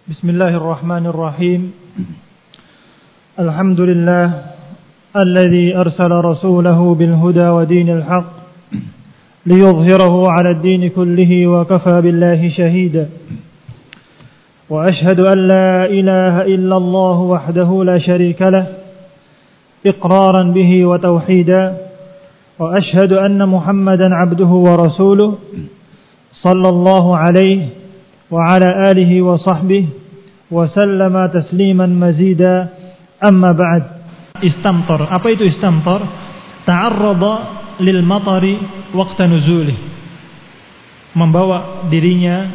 بسم الله الرحمن الرحيم الحمد لله الذي أرسل رسوله بالهدى ودين الحق ليظهره على الدين كله وكفى بالله شهيدا وأشهد أن لا إله إلا الله وحده لا شريك له إقرارا به وتوحيدا وأشهد أن محمدا عبده ورسوله صلى الله عليه وعلى آله وصحبه وسلم تسليما مزيدا أما بعد. Istamtar. Apa itu istamtar? Ta'arrada lil matari waqta nuzulih. Membawa dirinya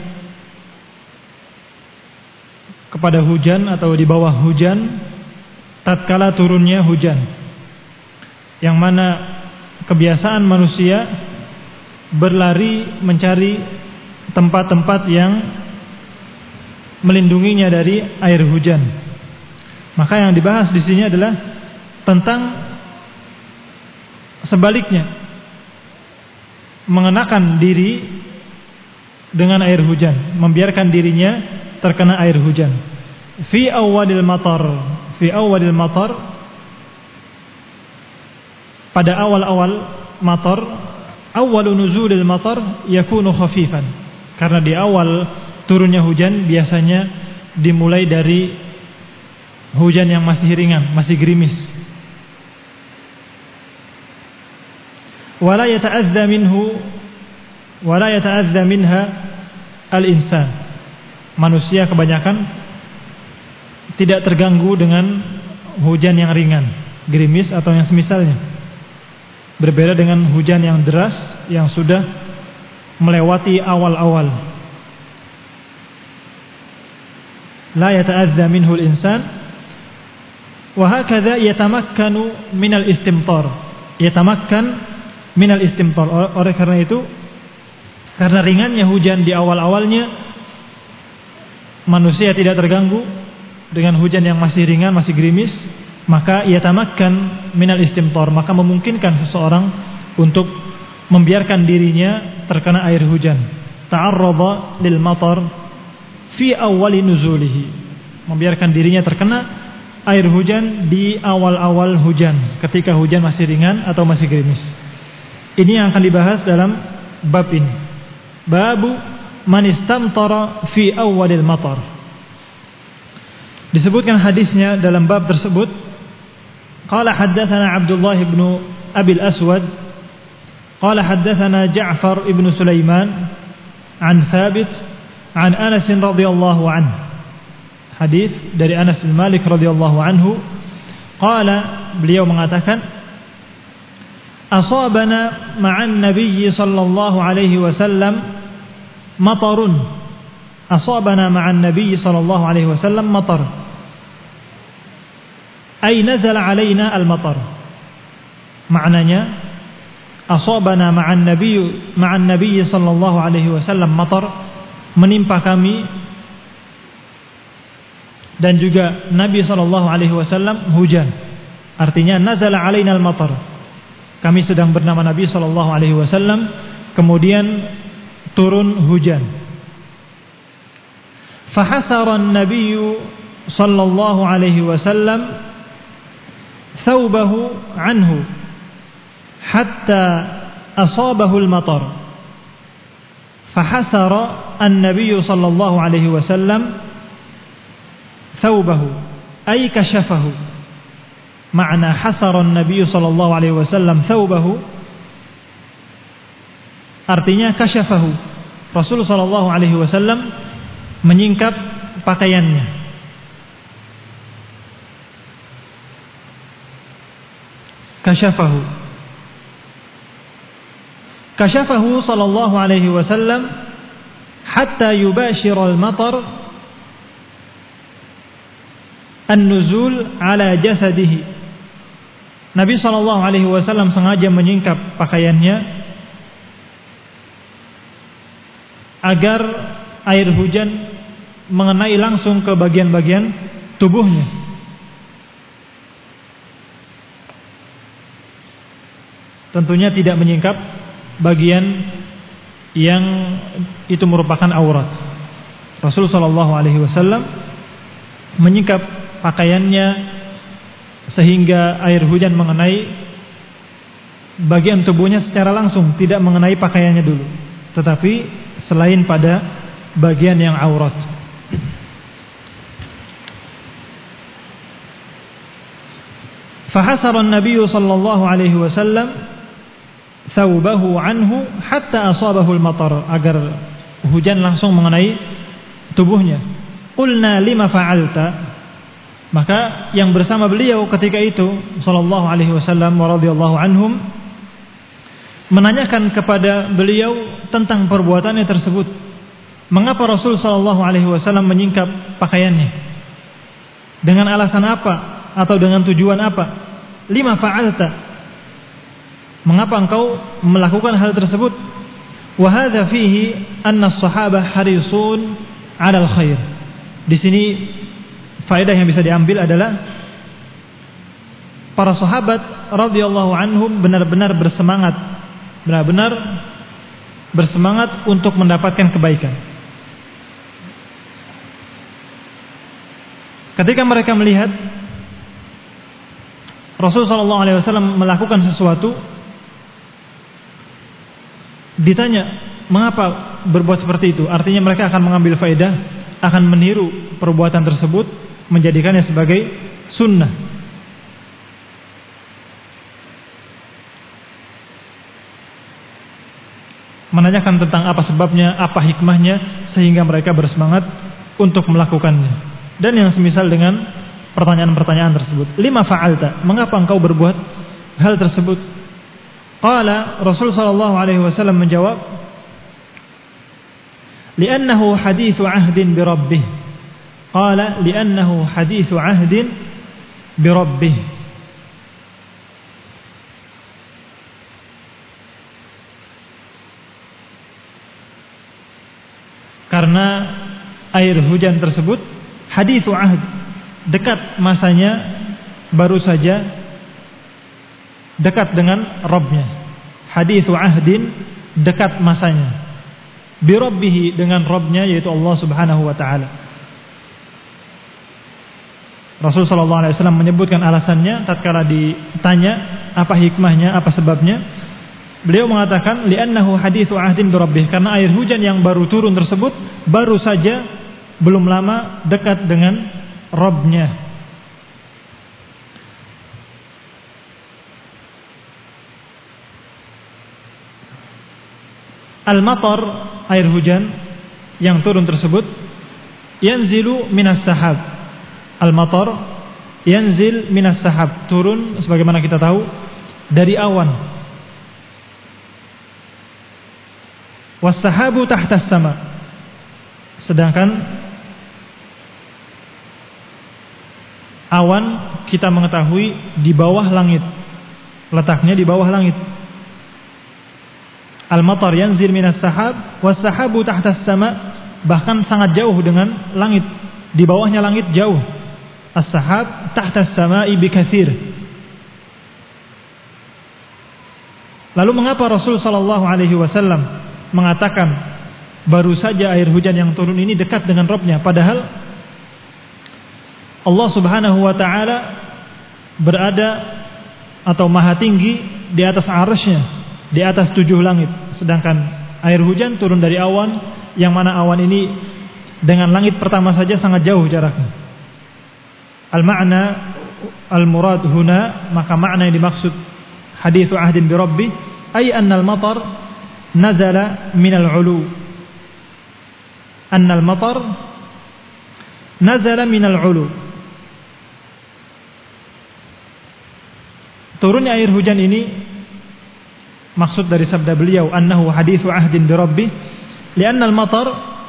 kepada hujan atau di bawah hujan tatkala turunnya hujan. Yang mana kebiasaan manusia berlari mencari tempat-tempat yang melindunginya dari air hujan. Maka yang dibahas di sini adalah tentang sebaliknya, mengenakan diri dengan air hujan, membiarkan dirinya terkena air hujan. Fi awwalil matar, pada awal-awal matar, awwalu nuzulil matar yakunu khafifan. Karena di awal turunnya hujan biasanya dimulai dari hujan yang masih ringan, masih gerimis. Wala yata'azza minha al-insan. Manusia kebanyakan tidak terganggu dengan hujan yang ringan, gerimis atau yang semisalnya. Berbeda dengan hujan yang deras yang sudah melewati awal-awal. La yata'azza minhu al-insan wa hakadha yatamakkanu min al-istimtar. Yatamakkan min al-istimtar. Oleh karena itu, karena ringannya hujan di awal-awalnya, manusia tidak terganggu dengan hujan yang masih ringan, masih gerimis, maka yatamakkan min al-istimtar, maka memungkinkan seseorang untuk membiarkan dirinya terkena air hujan. Ta'arrada lil matar fi awwali nuzulihi, membiarkan dirinya terkena air hujan di awal-awal hujan, ketika hujan masih ringan atau masih gerimis. Ini yang akan dibahas dalam bab ini. Babu man istamtara fi awwalil matar. Disebutkan hadisnya dalam bab tersebut. Qala haddatsana Abdullah ibn Abi al-Aswad qala haddatsana Ja'far ibn Sulaiman an Thabit an Anas radhiyallahu anhu. Hadis dari Anas bin Malik radhiyallahu anhu, qala, beliau mengatakan, asabana ma'an nabiy sallallahu alaihi wasallam matarun. Asabana ma'an nabiy sallallahu alaihi wasallam matar. Ay nazala alaina al-matar. Maknanya, asabana ma'an nabiy sallallahu alaihi wasallam matar, menimpa kami dan juga Nabi sallallahu alaihi wasallam hujan. Artinya nazala alaina al-matar. Kami sedang bernama Nabi sallallahu alaihi wasallam, kemudian turun hujan. Fahasara an-nabiy sallallahu alaihi wasallam thawbahu anhu hatta asabahu al-matar. Fahasara النبي صلى الله عليه وسلم ثوبه أي كشفه. معنى حسر النبي صلى الله عليه وسلم ثوبه artinya kasyafahu. Rasul sallallahu alaihi wasallam menyingkap pakaiannya. Kasyafahu sallallahu alaihi wasallam hatta yubashira al-matar an-nuzul ala jasadihi. Nabi sallallahu alaihi wasallam sengaja menyingkap pakaiannya agar air hujan mengenai langsung ke bagian-bagian tubuhnya. Tentunya tidak menyingkap bagian yang itu merupakan aurat. Rasul sallallahu alaihi wasallam menyingkap pakaiannya sehingga air hujan mengenai bagian tubuhnya secara langsung, tidak mengenai pakaiannya dulu, tetapi selain pada bagian yang aurat. Fahasara an-nabiy sallallahu alaihi wasallam thawbahu anhu hatta asabahu al-matar, agar hujan langsung mengenai tubuhnya. Qulna lima fa'alta, maka yang bersama beliau ketika itu sallallahu alaihi wasallam wa radhiyallahu anhum menanyakan kepada beliau tentang perbuatannya tersebut. Mengapa Rasul sallallahu alaihi wasallam menyingkap pakaiannya? Dengan alasan apa atau dengan tujuan apa? Lima fa'alta, mengapa engkau melakukan hal tersebut? Wa hadza fihi anna as-sahabah harisun 'ala al-khair. Di sini faedah yang bisa diambil adalah para sahabat radhiyallahu anhum benar-benar bersemangat untuk mendapatkan kebaikan. Ketika mereka melihat Rasul sallallahu alaihi wasallam melakukan sesuatu, ditanya mengapa berbuat seperti itu. Artinya mereka akan mengambil faedah, akan meniru perbuatan tersebut, menjadikannya sebagai sunnah. Menanyakan tentang apa sebabnya, apa hikmahnya, sehingga mereka bersemangat untuk melakukannya. Dan yang semisal dengan pertanyaan-pertanyaan tersebut. Lima fa'alta, mengapa engkau berbuat hal tersebut? Qala, Rasul sallallahu alaihi wasallam menjawab, li'annahu hadithu ahdin bi rabbih. Qala, li'annahu hadithu ahdin bi rabbih. Karena air hujan tersebut hadithu ahd, dekat masanya, baru saja dekat dengan Rabbnya. Hadithu ahdin, dekat masanya. Bi Rabbihi, dengan Rabbnya, yaitu Allah subhanahu wa ta'ala. Rasul sallallahu alaihi wasallam menyebutkan alasannya tatkala ditanya apa hikmahnya, apa sebabnya. Beliau mengatakan li'annahu hadithu ahdin bi Rabbih, karena air hujan yang baru turun tersebut baru saja, belum lama, dekat dengan Rabbnya. Al-matar, air hujan yang turun tersebut, yanzilu minas sahab. Al-matar yanzil minas sahab, turun sebagaimana kita tahu dari awan. Was-sahabu tahtas sama, sedangkan awan kita mengetahui di bawah langit, letaknya di bawah langit. Al-matar yanzil minas sahab, was-sahabu tahtas sama, bahkan sangat jauh dengan langit, di bawahnya langit jauh. As-sahab tahtas sama'i bikatsir. Lalu mengapa Rasul sallallahu alaihi wasallam mengatakan baru saja air hujan yang turun ini dekat dengan Rabbnya, padahal Allah subhanahu wa ta'ala berada atau maha tinggi di atas arsy-Nya, di atas 7 langit. Sedangkan air hujan turun dari awan, yang mana awan ini dengan langit pertama saja sangat jauh jaraknya. Al-ma'na al-murad huna, maka makna yang dimaksud hadithu ahdin bi Rabbi, ay anna al-matar nazala min al-ulu. Anna al-matar nazala min al-ulu. Turunnya air hujan ini maksud dari sabda beliau annahu hadithu ahdin bi Rabbi, li'anna al-matar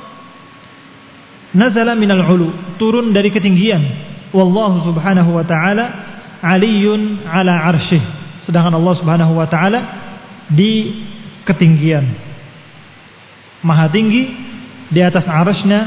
nazala min al-ulu, turun dari ketinggian. Wallahu subhanahu wa ta'ala aliyun ala arsyih, sedangkan Allah subhanahu wa ta'ala di ketinggian, maha tinggi di atas arsy-Nya,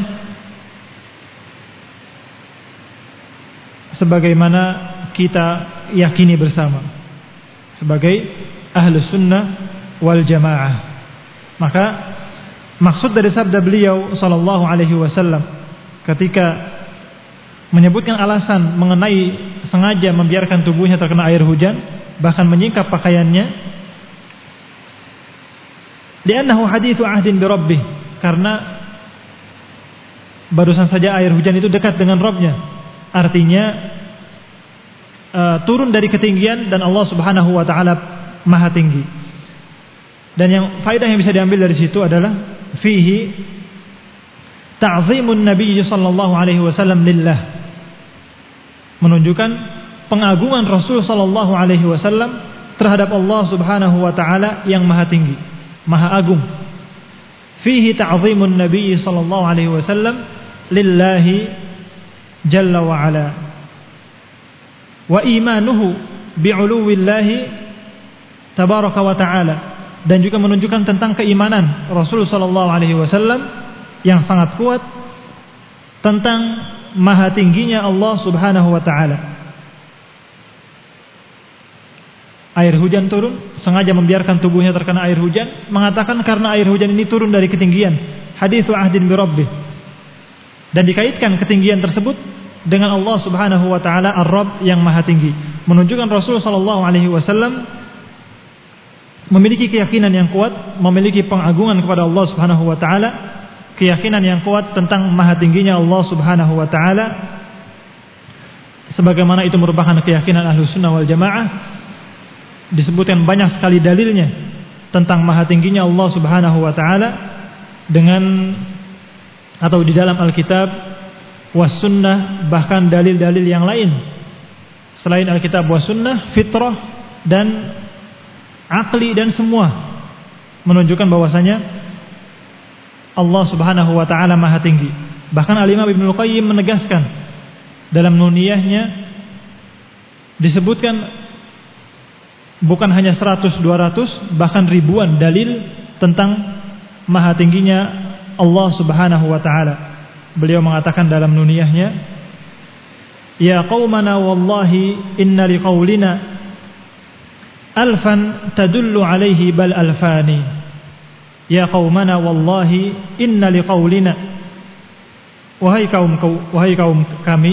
sebagaimana kita yakini bersama sebagai ahlus sunnah wal jamaah. Maka maksud dari sabda beliau sallallahu alaihi wasallam ketika menyebutkan alasan mengenai sengaja membiarkan tubuhnya terkena air hujan, bahkan menyingkap pakaiannya. Li'annahu hadithu ahdin bi rabbih, karena barusan saja air hujan itu dekat dengan Rabb-nya. Artinya turun dari ketinggian dan Allah Subhanahu wa taala Maha tinggi. Dan yang faedah yang bisa diambil dari situ adalah fihi ta'zimun Nabi sallallahu alaihi wasallam lillah, menunjukkan pengagungan Rasul sallallahu alaihi wasallam terhadap Allah Subhanahu wa taala yang Maha tinggi, Maha agung. Fihi ta'zimun Nabi sallallahu alaihi wasallam lillahi jalla wa ala wa imanuhu bi'uluwillahi tabaraka wa ta'ala, dan juga menunjukkan tentang keimanan Rasul sallallahu alaihi wasallam yang sangat kuat tentang maha tingginya Allah Subhanahu wa taala. Air hujan turun, sengaja membiarkan tubuhnya terkena air hujan, mengatakan karena air hujan ini turun dari ketinggian, haditsu ahdin bi rabbih, dan dikaitkan ketinggian tersebut dengan Allah Subhanahu wa taala Ar-Rabb yang maha tinggi, menunjukkan Rasul sallallahu alaihi wasallam memiliki keyakinan yang kuat, memiliki pengagungan kepada Allah Subhanahu wa taala, keyakinan yang kuat tentang maha tingginya Allah Subhanahu wa taala, sebagaimana itu merupakan keyakinan Ahlus Sunnah wal Jamaah. Disebutkan banyak sekali dalilnya tentang maha tingginya Allah Subhanahu wa taala dengan atau di dalam Alkitab was sunnah, bahkan dalil-dalil yang lain selain Alkitab was sunnah, fitrah dan akli, dan semua menunjukkan bahwasanya Allah Subhanahu wa taala maha tinggi. Bahkan Al-Imam Ibnu Qayyim menegaskan dalam Nuniyahnya, disebutkan bukan hanya 100, 200, bahkan ribuan dalil tentang maha tingginya Allah Subhanahu wa taala. Beliau mengatakan dalam Nuniyahnya, ya qaumana wallahi inna liqaulina alfan tadullu alaihi bal alfani. Ya qaumana wallahi inna liqaulina, wahai kaum kami,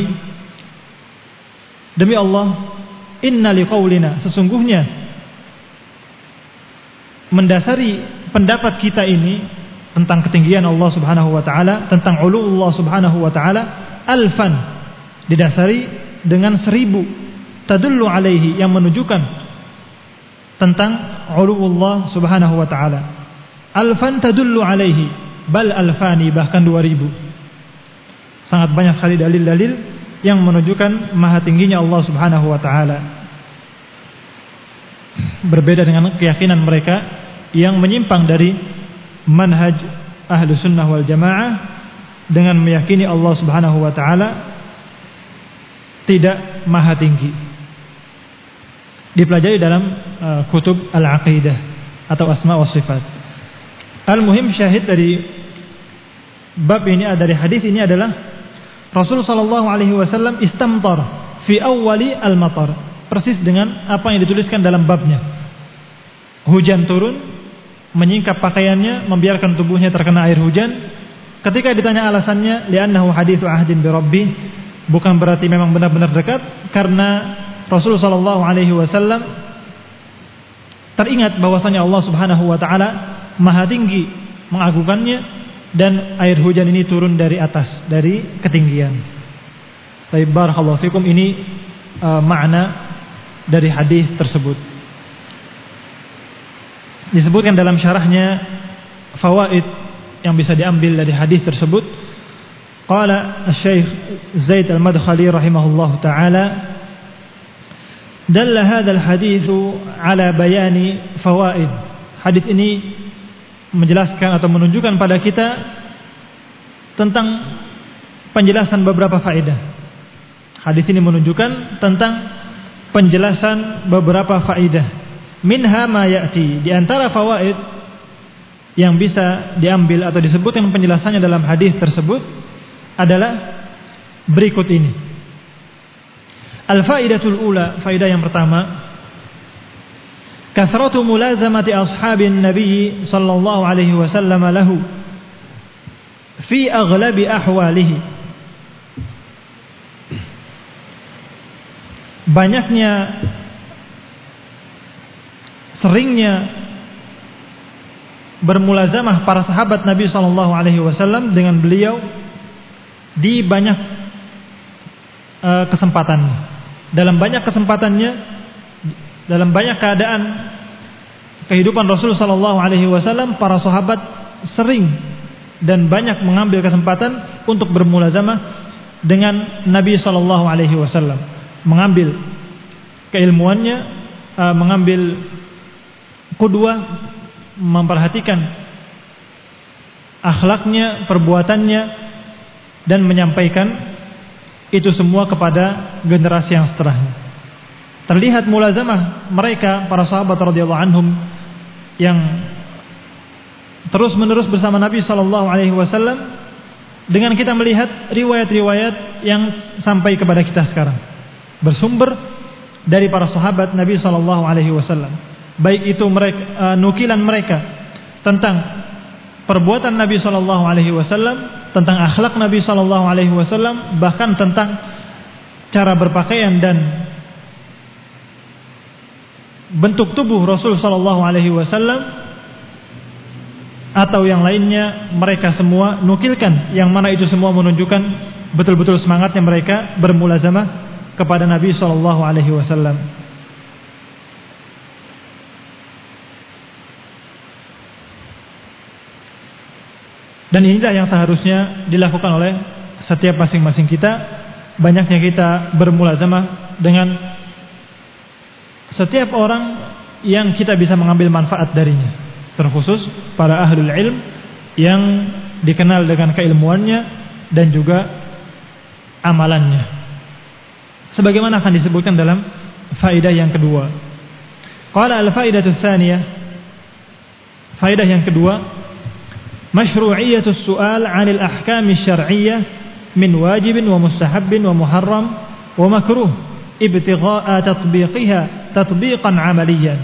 demi Allah, inna liqaulina, sesungguhnya mendasari pendapat kita ini tentang ketinggian Allah Subhanahu wa taala, tentang ulu Allah Subhanahu wa taala, alfan, didasari dengan 1000, tadullu alaihi, yang menunjukkan tentang ulu Allah Subhanahu wa taala. Alfan tadullu alaihi bal alfani, bahkan 2000. Sangat banyak sekali dalil-dalil yang menunjukkan maha tingginya Allah Subhanahu wa taala. Berbeda dengan keyakinan mereka yang menyimpang dari manhaj Ahlus Sunnah wal Jamaah dengan meyakini Allah Subhanahu wa taala tidak maha tinggi. Dipelajari dalam kutub al-aqidah atau asma wa sifat. Al-muhim, syahid dari bab ini, dari hadis ini adalah Rasul sallallahu alaihi wasallam istamtar fi awwali al-matar, persis dengan apa yang dituliskan dalam babnya. Hujan turun, menyingkap pakaiannya, membiarkan tubuhnya terkena air hujan. Ketika ditanya alasannya, li'annahu haditsu ahdin bi rabbih, bukan berarti memang benar-benar dekat, karena Rasulullah sallallahu alaihi wasallam teringat bahwasanya Allah Subhanahu wa taala maha tinggi, mengagungkannya, dan air hujan ini turun dari atas, dari ketinggian. Baik, barakallahu fikum, ini makna dari hadis tersebut. Disebutkan dalam syarahnya fawaid yang bisa diambil dari hadis tersebut. Qala Asy-Syaikh Zaid Al-Madkhali rahimahullahu taala, dalla hadzal hadits ala bayani fawaid. Hadis ini menjelaskan atau menunjukkan pada kita tentang penjelasan beberapa faedah. Hadis ini menunjukkan tentang penjelasan beberapa faedah. Minha ma ya'ti, di antara fawaid yang bisa diambil atau disebutkan penjelasannya dalam hadis tersebut adalah berikut ini. Al-faidatul ula, faedah yang pertama, kathratu mulazamati ashabin nabi sallallahu alaihi wasallam lahu fi aghlabi ahwalihi. banyaknya, seringnya bermulazamah para sahabat Nabi SAW dengan beliau di banyak kesempatan. Dalam banyak kesempatannya, dalam banyak keadaan kehidupan Rasul SAW, para sahabat sering dan banyak mengambil kesempatan untuk bermulazamah dengan Nabi SAW, mengambil keilmuannya, mengambil qudwah, memperhatikan akhlaknya, perbuatannya, dan menyampaikan itu semua kepada generasi yang setelahnya. Terlihat mulazamah mereka, para sahabat radhiyallahu anhum, yang terus menerus bersama Nabi SAW, dengan kita melihat riwayat-riwayat yang sampai kepada kita sekarang, bersumber dari para sahabat Nabi SAW. Baik itu mereka, nukilan mereka tentang perbuatan Nabi SAW, tentang akhlak Nabi SAW, bahkan tentang cara berpakaian dan bentuk tubuh Rasul SAW, atau yang lainnya, mereka semua nukilkan, yang mana itu semua menunjukkan betul-betul semangatnya mereka bermulazamah kepada Nabi SAW. Dan inilah yang seharusnya dilakukan oleh setiap masing-masing kita. Banyaknya kita bermulazamah dengan setiap orang yang kita bisa mengambil manfaat darinya, terkhusus para ahlul ilm yang dikenal dengan keilmuannya dan juga amalannya, sebagaimana akan disebutkan dalam faedah yang kedua. Qala al-faedatu tsaniyah, faedah yang kedua, masyru'iyatus su'al 'anil ahkami syar'iyyah min wajibin wa mustahabbin wa muharram wa makruh ibtigha'a tatbiqiha tatbiqan 'amaliyan.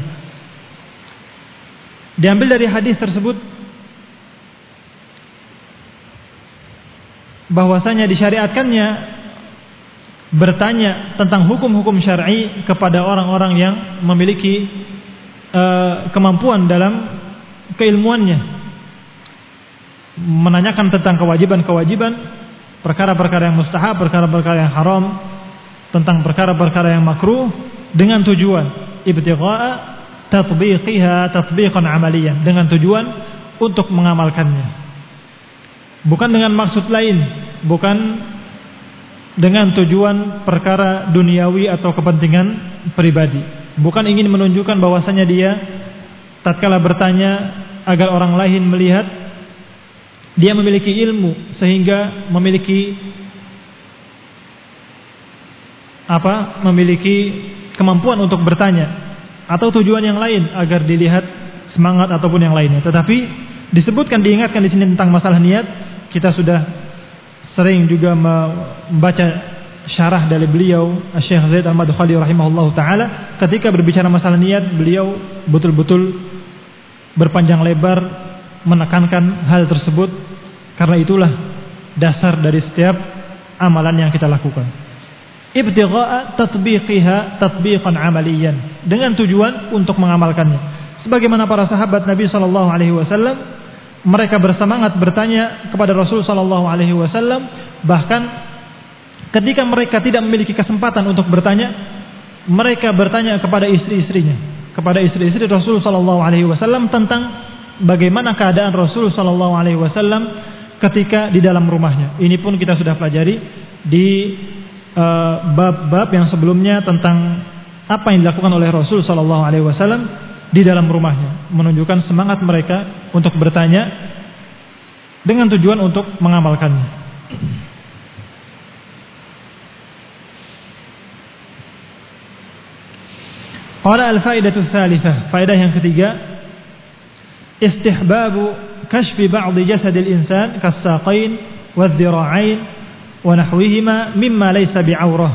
Diambil dari hadis tersebut bahwasanya disyariatkannya bertanya tentang hukum-hukum syar'i kepada orang-orang yang memiliki kemampuan dalam keilmuannya, menanyakan tentang kewajiban-kewajiban, perkara-perkara yang mustahab, perkara-perkara yang haram, tentang perkara-perkara yang makruh, dengan tujuan ibtigha'a tatbiqiha tatbiqan 'amaliyan, dengan tujuan untuk mengamalkannya, bukan dengan maksud lain, bukan dengan tujuan perkara duniawi atau kepentingan pribadi, bukan ingin menunjukkan bahwasanya dia tatkala bertanya agar orang lain melihat dia memiliki ilmu sehingga memiliki kemampuan untuk bertanya, atau tujuan yang lain agar dilihat semangat ataupun yang lainnya. Tetapi disebutkan, diingatkan di sini tentang masalah niat. Kita sudah sering juga membaca syarah dari beliau Syekh Zaid Al-Madkhali rahimahullahu taala. Ketika berbicara masalah niat, beliau betul-betul berpanjang lebar menekankan hal tersebut, karena itulah dasar dari setiap amalan yang kita lakukan. Ibtigha'a tatbiqiha tatbiqan 'amaliyan, dengan tujuan untuk mengamalkannya. Sebagaimana para sahabat Nabi SAW, mereka bersemangat bertanya kepada Rasul SAW, bahkan ketika mereka tidak memiliki kesempatan untuk bertanya, mereka bertanya kepada istri-istrinya, kepada istri-istri Rasul SAW, tentang bagaimana keadaan Rasul SAW ketika di dalam rumahnya. Ini pun kita sudah pelajari di bab-bab yang sebelumnya tentang apa yang dilakukan oleh Rasul SAW di dalam rumahnya, menunjukkan semangat mereka untuk bertanya dengan tujuan untuk mengamalkannya. Qala al-faedatu tsalitsah, faedah yang ketiga, istihbabu kashfi ba'dhi jasadil insan kas-saqain wadh-dhira'ain wa nahwihima mimma laysa bi'aurah.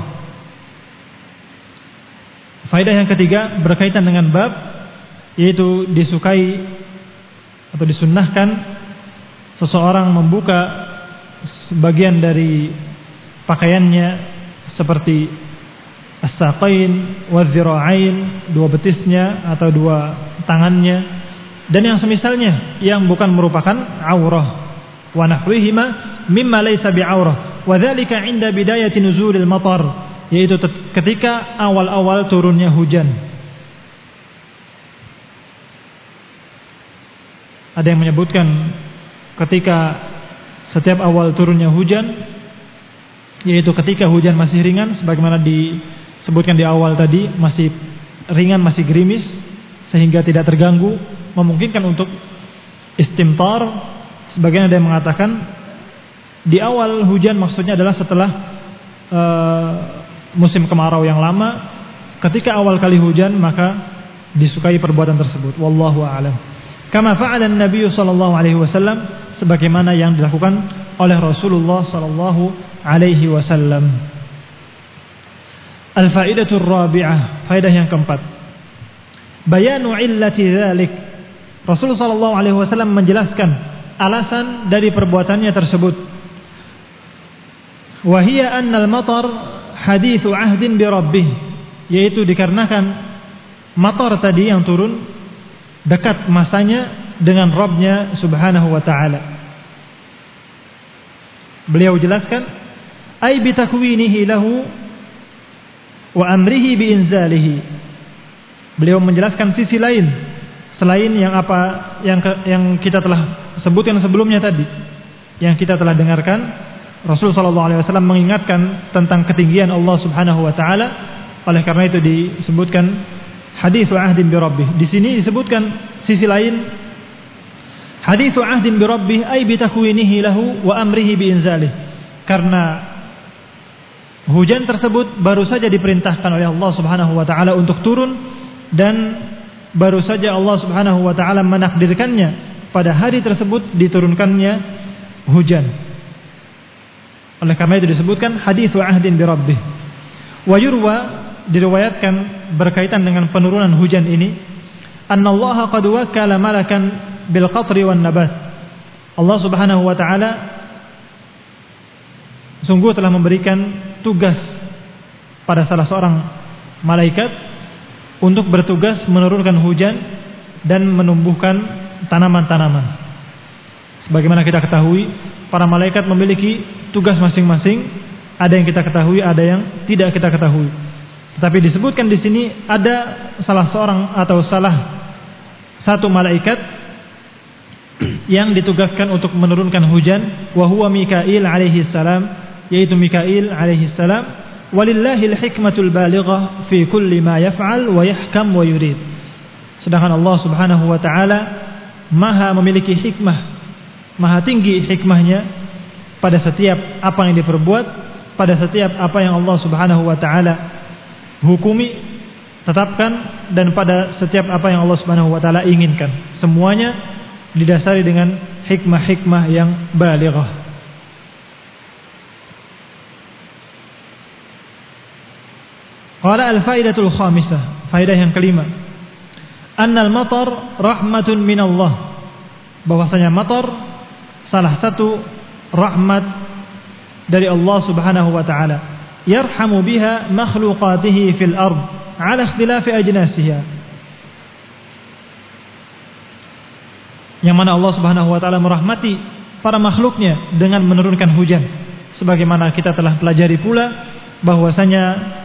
Faedah yang ketiga berkaitan dengan bab, yaitu disukai atau disunnahkan seseorang membuka sebagian dari pakaiannya seperti as-saqain wadh-dhira'ain, dua betisnya atau dua tangannya, dan yang semisalnya yang bukan merupakan aurah, wa nahwihima mimma laysa bi'aurah, wa dzalika 'inda bidayati nuzulil matar, yaitu ketika awal-awal turunnya hujan. Ada yang menyebutkan ketika setiap awal turunnya hujan, yaitu ketika hujan masih ringan, sebagaimana disebutkan di awal tadi, masih ringan, masih gerimis, sehingga tidak terganggu, memungkinkan untuk istimtar. Sebagian ada yang mengatakan di awal hujan maksudnya adalah setelah musim kemarau yang lama. Ketika awal kali hujan maka disukai perbuatan tersebut. Wallahu a'lam. Kama fa'ala an-nabiy sallallahu alaihi wasallam, sebagaimana yang dilakukan oleh Rasulullah sallallahu alaihi wasallam. Al-faidatur rabi'ah, faedah yang keempat. Bayanu illati dzalik. Rasulullah sallallahu alaihi wasallam menjelaskan alasan dari perbuatannya tersebut. Wa hiya annal matar haditsu ahdin bi rabbih, yaitu dikarenakan matar tadi yang turun dekat masanya dengan Rabb-nya Subhanahu wa taala. Beliau jelaskan ay bi takwinihi lahu wa amrihi bi inzalihi. Beliau menjelaskan sisi lain selain yang yang kita telah sebutkan sebelumnya tadi, yang kita telah dengarkan. Rasulullah sallallahu alaihi wasallam mengingatkan tentang ketinggian Allah Subhanahu wa taala. Oleh karena itu disebutkan haditsu ahdin bi rabbih. Di sini disebutkan sisi lain, haditsu ahdin bi rabbih ay bi takwinihi lahu wa amrihi bi inzalih. Karena hujan tersebut baru saja diperintahkan oleh Allah Subhanahu wa taala untuk turun, dan baru saja Allah Subhanahu wa taala menakdirkannya pada hari tersebut diturunkannya hujan. Oleh karena itu disebutkan haditsu ahdin bi rabbih. Wa yurwa, diriwayatkan berkaitan dengan penurunan hujan ini, annallaha qad wakkala malakan bil qatri wan nabat. Allah Subhanahu wa taala sungguh telah memberikan tugas pada salah seorang malaikat untuk bertugas menurunkan hujan dan menumbuhkan tanaman-tanaman. Sebagaimana kita ketahui, para malaikat memiliki tugas masing-masing. Ada yang kita ketahui, ada yang tidak kita ketahui. Tetapi disebutkan di sini ada salah seorang atau salah satu malaikat yang ditugaskan untuk menurunkan hujan, wa huwa Mikail alaihi salam, yaitu Mikail alaihi salam. Walillahil hikmatul balighah fi kulli ma yaf'al wa yahkam wa yurid. Sedangkan Allah Subhanahu wa taala maha memiliki hikmah, maha tinggi hikmahnya pada setiap apa yang diperbuat, pada setiap apa yang Allah Subhanahu wa taala hukumi, tetapkan, dan pada setiap apa yang Allah Subhanahu wa taala inginkan. Semuanya didasari dengan hikmah-hikmah yang balighah. Qala al-faidatul khamisah, faedah yang kelima. Annal matar rahmatun minallah. Bahwasanya matar salah satu rahmat dari Allah Subhanahu wa taala. Yarhamu biha makhluqatihi fil ard ala ikhtilafi ajnasiha. Yang mana Allah Subhanahu wa taala merahmati para makhluknya dengan menurunkan hujan. Sebagaimana kita telah pelajari pula bahwasanya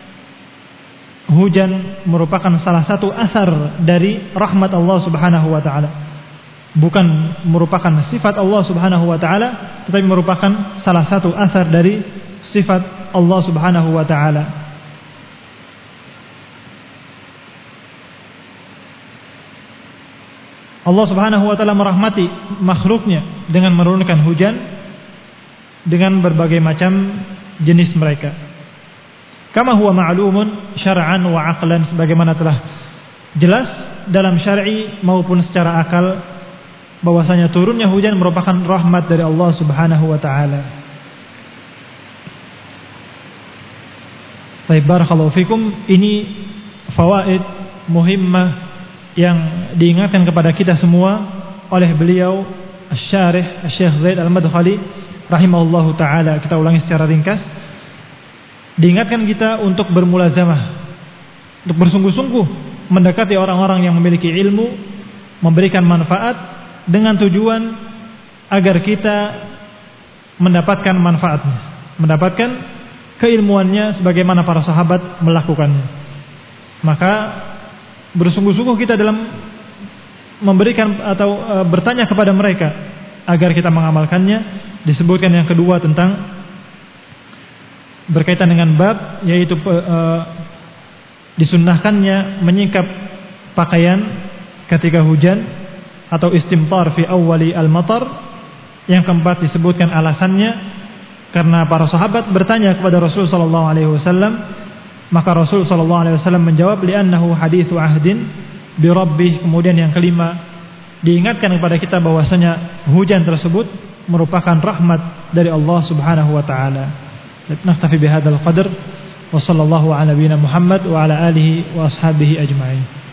hujan merupakan salah satu asar dari rahmat Allah Subhanahu wa taala. Bukan merupakan sifat Allah Subhanahu wa taala, tetapi merupakan salah satu asar dari sifat Allah Subhanahu wa taala. Allah Subhanahu wa taala merahmati makhluknya dengan menurunkan hujan dengan berbagai macam jenis mereka. Kama huwa ma'lumun syar'an wa aqlan, sebagaimana telah jelas dalam syar'i maupun secara akal bahwasanya turunnya hujan merupakan rahmat dari Allah Subhanahu wa taala. Baik, barakallahu fikum. Ini fawaid muhimmah yang diingatkan kepada kita semua oleh beliau Asy-Syarih Syekh Zaid Al-Madkhali rahimahullahu taala. Kita ulangi secara ringkas. diingatkan kita untuk bermulazamah, untuk bersungguh-sungguh mendekati orang-orang yang memiliki ilmu, memberikan manfaat dengan tujuan agar kita mendapatkan manfaatnya, mendapatkan keilmuannya sebagaimana para sahabat melakukannya. Maka bersungguh-sungguh kita dalam memberikan atau bertanya kepada mereka agar kita mengamalkannya. Disebutkan yang kedua tentang berkaitan dengan bab, yaitu disunnahkannya menyingkap pakaian ketika hujan atau istimtar fi awwali al-matar. Yang keempat disebutkan alasannya karena para sahabat bertanya kepada Rasul sallallahu alaihi wasallam, maka Rasul sallallahu alaihi wasallam menjawab li'annahu haditsu ahdin bi rabbih. Kemudian yang kelima diingatkan kepada kita bahwasanya hujan tersebut merupakan rahmat dari Allah Subhanahu wa taala. Naktafi bihadzal qadar wa sallallahu ala nabiyyina Muhammad wa ala alihi wa ashabihi ajma'in.